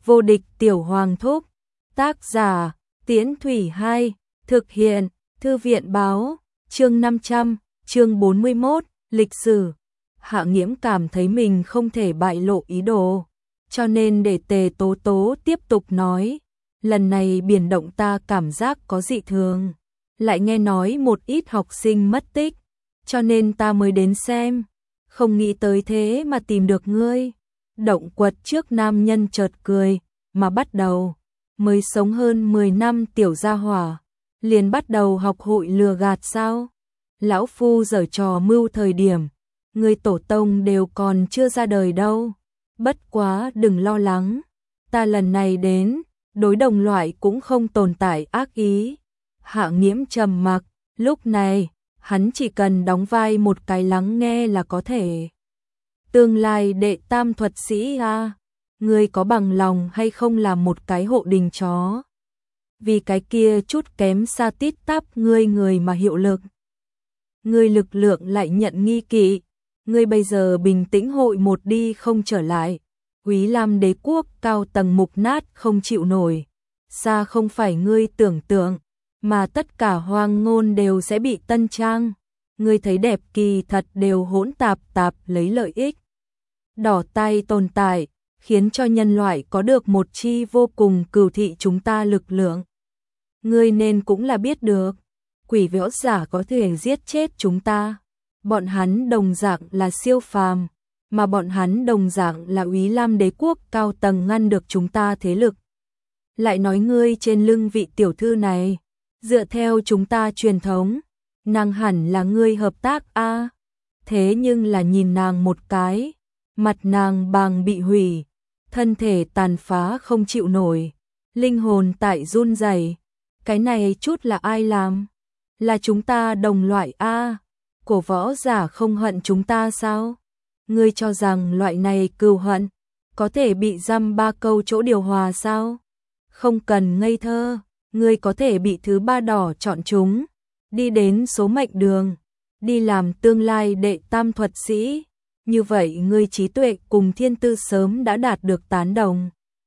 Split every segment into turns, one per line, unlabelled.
Vô địch tiểu hoàng thúc. Tác giả, Tiễn Thủy 2, thực hiện, Thư viện báo, chương 500, chương 41, lịch sử. Hạ Nghiễm cảm thấy mình không thể bại lộ ý đồ, cho nên để Tề Tố Tố tiếp tục nói, lần này biển động ta cảm giác có dị thường, lại nghe nói một ít học sinh mất tích, cho nên ta mới đến xem, không nghĩ tới thế mà tìm được ngươi. Động quật trước nam nhân chợt cười, mà bắt đầu, mới sống hơn 10 năm tiểu gia hỏa, liền bắt đầu học hội lừa gạt sao? Lão phu giở trò mưu thời điểm, người tổ tông đều còn chưa ra đời đâu. Bất quá đừng lo lắng, ta lần này đến, đối đồng loại cũng không tồn tại ác ý. Hạ Nghiễm trầm mặc, lúc này, hắn chỉ cần đóng vai một cái lắng nghe là có thể. Tương lai đệ tam thuật sĩ a, ngươi có bằng lòng hay không làm một cái hộ đình chó? Vì cái kia chút kém xa tít tắp ngươi người mà hiệu lực. Ngươi lực lượng lại nhận nghi kỵ, ngươi bây giờ bình tĩnh hội một đi không trở lại. Úy Lam đế quốc cao tầng mục nát không chịu nổi, xa không phải ngươi tưởng tượng, mà tất cả hoang ngôn đều sẽ bị tân trang. Ngươi thấy đẹp kỳ thật đều hỗn tạp tạp lấy lợi ích đỏ tay tồn tại, khiến cho nhân loại có được một chi vô cùng cừu thị chúng ta lực lượng. Ngươi nên cũng là biết được, quỷ võ giả có thể giết chết chúng ta, bọn hắn đồng dạng là siêu phàm, mà bọn hắn đồng dạng là Úy Lam đế quốc cao tầng ngăn được chúng ta thế lực. Lại nói ngươi trên lưng vị tiểu thư này, dựa theo chúng ta truyền thống, nàng hẳn là ngươi hợp tác a. Thế nhưng là nhìn nàng một cái, mặt nàng bàng bị hủy, thân thể tàn phá không chịu nổi, linh hồn tại run rẩy. Cái này chút là ai làm? Là chúng ta đồng loại a. Cổ võ giả không hận chúng ta sao? Ngươi cho rằng loại này cừu hận có thể bị giam 3 câu chỗ điều hòa sao? Không cần ngây thơ, ngươi có thể bị thứ ba đỏ chọn chúng, đi đến số mệnh đường, đi làm tương lai đệ tam thuật sĩ. Như vậy ngươi trí tuệ cùng thiên tư sớm đã đạt được tán đồng.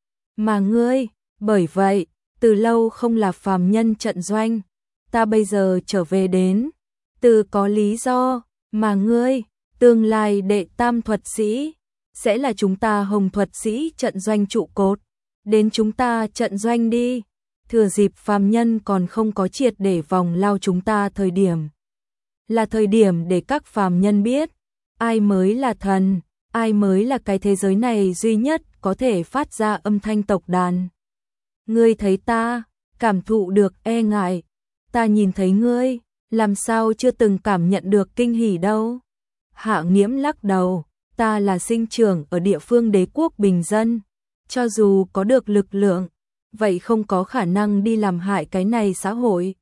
Mà ngươi, bởi vậy, từ lâu không là phàm nhân trận doanh, ta bây giờ trở về đến, từ có lý do, mà ngươi, tương lai đệ tam thuật sĩ, sẽ là chúng ta hồng thuật sĩ trận doanh trụ cột. Đến chúng ta trận doanh đi, thừa dịp phàm nhân còn không có triệt để vòng lao chúng ta thời điểm. Là thời điểm để các phàm nhân biết, ai mới là thần, ai mới là cái thế giới này duy nhất có thể phát ra âm thanh tộc đàn. Ngươi thấy ta, cảm thụ được e ngại, ta nhìn thấy ngươi, làm sao chưa từng cảm nhận được kinh hỉ đâu. Hạ Nghiễm lắc đầu, ta là sinh trưởng ở địa phương đế quốc bình dân, cho dù có được lực lượng, vậy không có khả năng đi làm hại cái này xã hội.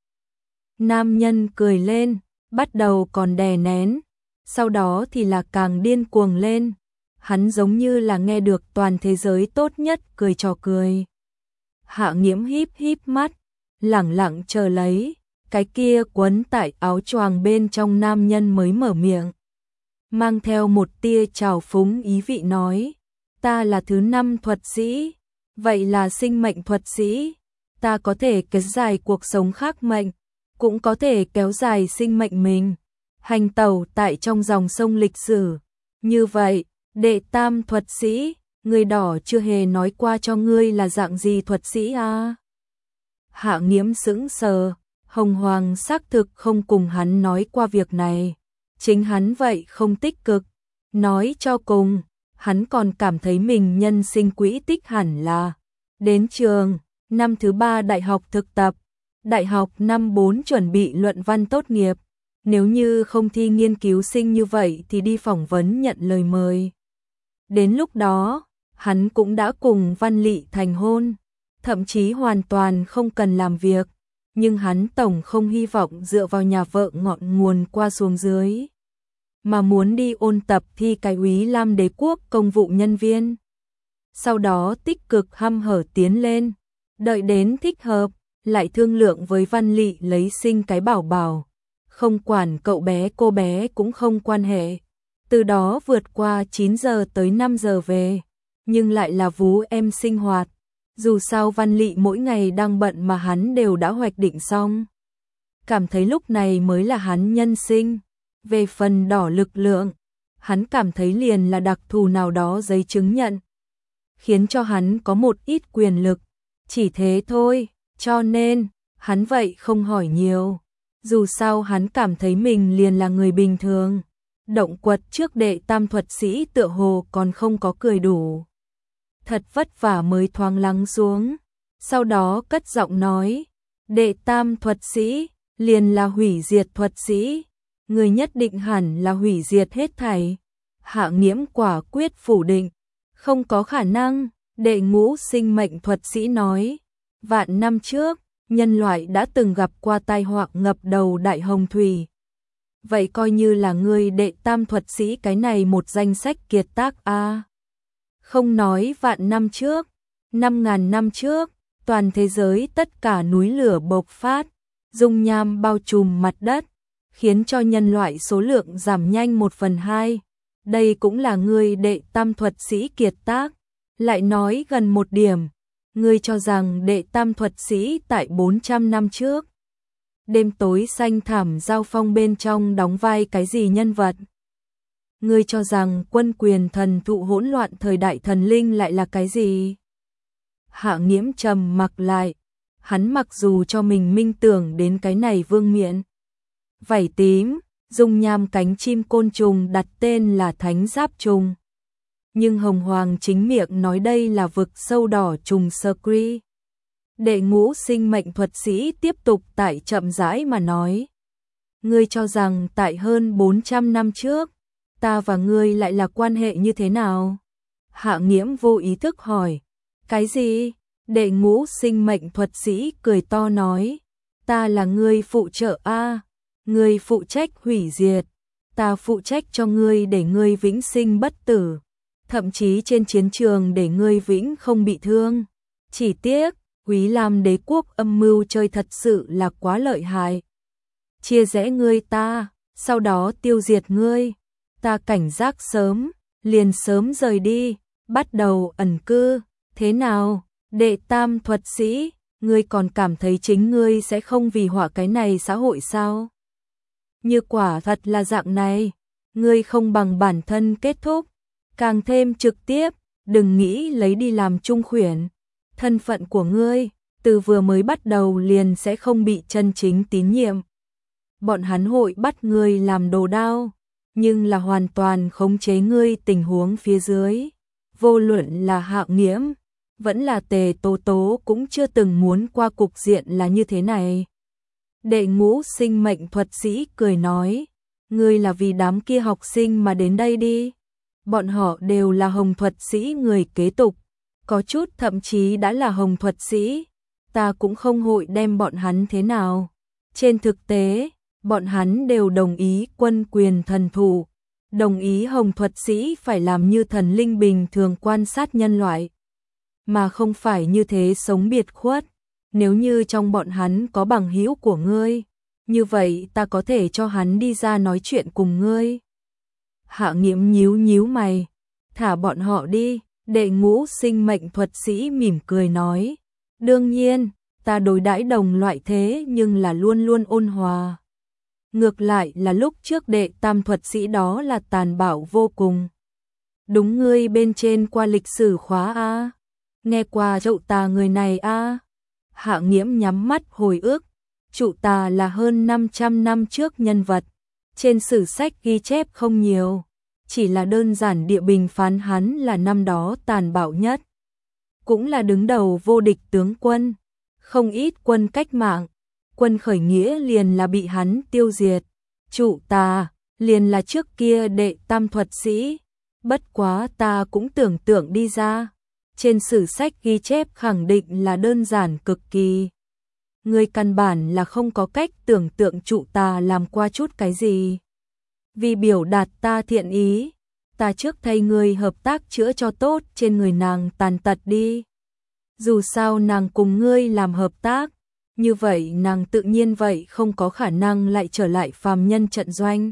Nam nhân cười lên, bắt đầu còn đè nén, sau đó thì là càng điên cuồng lên. Hắn giống như là nghe được toàn thế giới tốt nhất cười trò cười. Hạ Nghiễm híp híp mắt, lẳng lặng chờ lấy, cái kia quấn tại áo choàng bên trong nam nhân mới mở miệng. Mang theo một tia trào phúng ý vị nói, ta là thứ 5 thuật sĩ, vậy là sinh mệnh thuật sĩ, ta có thể kéo dài cuộc sống khác mệnh, cũng có thể kéo dài sinh mệnh mình, hành tẩu tại trong dòng sông lịch sử. Như vậy, đệ tam thuật sĩ, người đỏ chưa hề nói qua cho ngươi là dạng gì thuật sĩ à? Hạ Nghiễm sững sờ, Hồng Hoàng xác thực không cùng hắn nói qua việc này, chính hắn vậy không tích cực, nói cho cùng, hắn còn cảm thấy mình nhân sinh quỹ tích hẳn là đến trường, năm thứ 3 đại học thực tập, đại học năm 4 chuẩn bị luận văn tốt nghiệp, nếu như không thi nghiên cứu sinh như vậy thì đi phỏng vấn nhận lời mời. Đến lúc đó, hắn cũng đã cùng Văn Lị thành hôn, thậm chí hoàn toàn không cần làm việc, nhưng hắn tổng không hy vọng dựa vào nhà vợ ngọn nguồn qua xuống dưới, mà muốn đi ôn tập thi cái Úy Lam đế quốc công vụ nhân viên. Sau đó tích cực hăm hở tiến lên, đợi đến thích hợp, lại thương lượng với Văn Lị lấy sinh cái bảo bảo, không quản cậu bé cô bé cũng không quan hệ. Từ đó vượt qua 9 giờ tới 5 giờ về, nhưng lại là vú em sinh hoạt, Dù sao Văn Lị mỗi ngày đang bận mà hắn đều đã hoạch định xong. Cảm thấy lúc này mới là hắn nhân sinh. Về phần đỏ lực lượng, hắn cảm thấy liền là đặc thù nào đó giấy chứng nhận, khiến cho hắn có một ít quyền lực, chỉ thế thôi, cho nên, hắn vậy không hỏi nhiều. Dù sao hắn cảm thấy mình liền là người bình thường. Động quật trước đệ tam thuật sĩ tựa hồ còn không có cười đủ. Thật vất vả mới thoáng lắng xuống. Sau đó cất giọng nói, đệ tam thuật sĩ, liền là hủy diệt thuật sĩ. Người nhất định hẳn là hủy diệt hết thảy. Hạ Nghiễm quả quyết phủ định, không có khả năng. Đệ ngũ sinh mệnh thuật sĩ nói, vạn năm trước, nhân loại đã từng gặp qua tai họa ngập đầu đại hồng thủy. Vậy coi như là ngươi đệ tam thuật sĩ cái này một danh sách kiệt tác a. Không nói vạn năm trước, 5.000 năm trước, toàn thế giới tất cả núi lửa bộc phát, dung nham bao trùm mặt đất, khiến cho nhân loại số lượng giảm nhanh 1/2. Đây cũng là ngươi đệ tam thuật sĩ kiệt tác. Lại nói gần một điểm, ngươi cho rằng đệ tam thuật sĩ tại 400 năm trước, đêm tối xanh thẳm giao phong bên trong đóng vai cái gì nhân vật? Ngươi cho rằng quân quyền thần thụ hỗn loạn thời đại thần linh lại là cái gì? Hạ Nghiễm trầm mặc lại, hắn mặc dù cho mình minh tưởng đến cái này vương miện. Vảy tím, dung nham cánh chim côn trùng đặt tên là thánh giáp trùng. Nhưng Hồng Hoàng chính miệng nói đây là vực sâu đỏ trùng Scree. Đệ ngũ sinh mệnh thuật sĩ tiếp tục tại chậm rãi mà nói. Ngươi cho rằng tại hơn 400 năm trước, ta và ngươi lại là quan hệ như thế nào? Hạ Nghiễm vô ý thức hỏi. Cái gì? Đệ ngũ sinh mệnh thuật sĩ cười to nói. Ta là ngươi phụ trợ a, ngươi phụ trách hủy diệt. Ta phụ trách cho ngươi để ngươi vĩnh sinh bất tử. Thậm chí trên chiến trường để ngươi vĩnh không bị thương. Chỉ tiếc, Quý Lam đế quốc âm mưu chơi thật sự là quá lợi hại. Chia rẽ ngươi ta, sau đó tiêu diệt ngươi. Ta cảnh giác sớm, liền sớm rời đi, bắt đầu ẩn cư. Thế nào, đệ tam thuật sĩ, ngươi còn cảm thấy chính ngươi sẽ không vì họa cái này xã hội sao? Như quả thật là dạng này, ngươi không bằng bản thân kết thúc. Càng thêm trực tiếp, đừng nghĩ lấy đi làm trung khuyển. Thân phận của ngươi, từ vừa mới bắt đầu liền sẽ không bị chân chính tín nhiệm. Bọn hắn hội bắt ngươi làm đồ đao, nhưng là hoàn toàn khống chế ngươi tình huống phía dưới. Vô luận là Hạ Nghiễm, vẫn là Tề Tố Tố cũng chưa từng muốn qua cục diện là như thế này. Đệ ngũ sinh mệnh thuật sĩ cười nói, ngươi là vì đám kia học sinh mà đến đây đi. Bọn họ đều là hồng thuật sĩ người kế tục, có chút thậm chí đã là hồng thuật sĩ, ta cũng không hội đem bọn hắn thế nào. Trên thực tế, bọn hắn đều đồng ý quân quyền thần thụ, đồng ý hồng thuật sĩ phải làm như thần linh bình thường quan sát nhân loại, mà không phải như thế sống biệt khuất. Nếu như trong bọn hắn có bằng hữu của ngươi, như vậy ta có thể cho hắn đi ra nói chuyện cùng ngươi. Hạ Nghiễm nhíu nhíu mày, thả bọn họ đi. Đệ ngũ sinh mệnh thuật sĩ mỉm cười nói, đương nhiên, ta đối đãi đồng loại thế nhưng là luôn luôn ôn hòa. Ngược lại là lúc trước đệ tam thuật sĩ đó là tàn bạo vô cùng. Đúng, ngươi bên trên qua lịch sử khóa a, nghe qua Trụ Tà người này a. Hạ Nghiễm nhắm mắt hồi ức, Trụ Tà là hơn 500 năm trước nhân vật, trên sử sách ghi chép không nhiều. Chỉ là đơn giản địa bình phán hắn là năm đó tàn bạo nhất, cũng là đứng đầu vô địch tướng quân, không ít quân cách mạng, quân khởi nghĩa liền là bị hắn tiêu diệt. Trụ Tà liền là trước kia đệ tam thuật sĩ, bất quá ta cũng tưởng tượng đi ra, trên sử sách ghi chép khẳng định là đơn giản cực kỳ. Người căn bản là không có cách tưởng tượng Trụ Tà làm qua chút cái gì. Vì biểu đạt ta thiện ý, ta trước thay người hợp tác chữa cho tốt trên người nàng tàn tật đi. Dù sao nàng cùng ngươi làm hợp tác, như vậy nàng tự nhiên vậy không có khả năng lại trở lại phàm nhân trận doanh.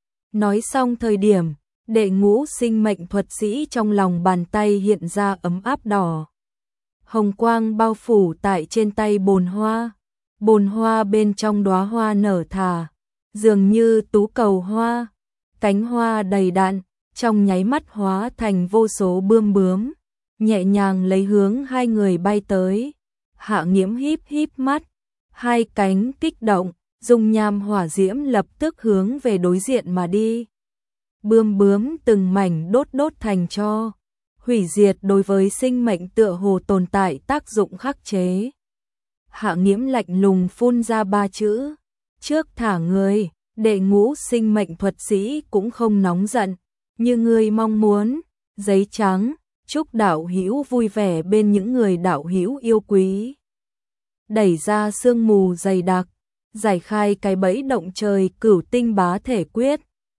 Nói xong thời điểm, đệ ngũ sinh mệnh thuật sĩ trong lòng bàn tay hiện ra ấm áp đỏ. hồng quang bao phủ tại trên tay bồn hoa bên trong đóa hoa nở thà, dường như tú cầu hoa, cánh hoa đầy đặn, trong nháy mắt hóa thành vô số bươm bướm, nhẹ nhàng lấy hướng hai người bay tới. Hạ Nghiễm híp híp mắt, hai cánh kích động, dung nham hỏa diễm lập tức hướng về đối diện mà đi. Bươm bướm từng mảnh đốt thành tro, hủy diệt đối với sinh mệnh tựa hồ tồn tại tác dụng khắc chế. Hạ Nghiễm lạnh lùng phun ra 3 chữ, trước thả người. Đệ ngũ sinh mệnh thuật sĩ cũng không nóng giận, như ngươi mong muốn. Giấy trắng, chúc đạo hữu vui vẻ bên những người đạo hữu yêu quý. Đẩy ra sương mù dày đặc, giải khai cái bẫy động trời cửu tinh bá thể quyết.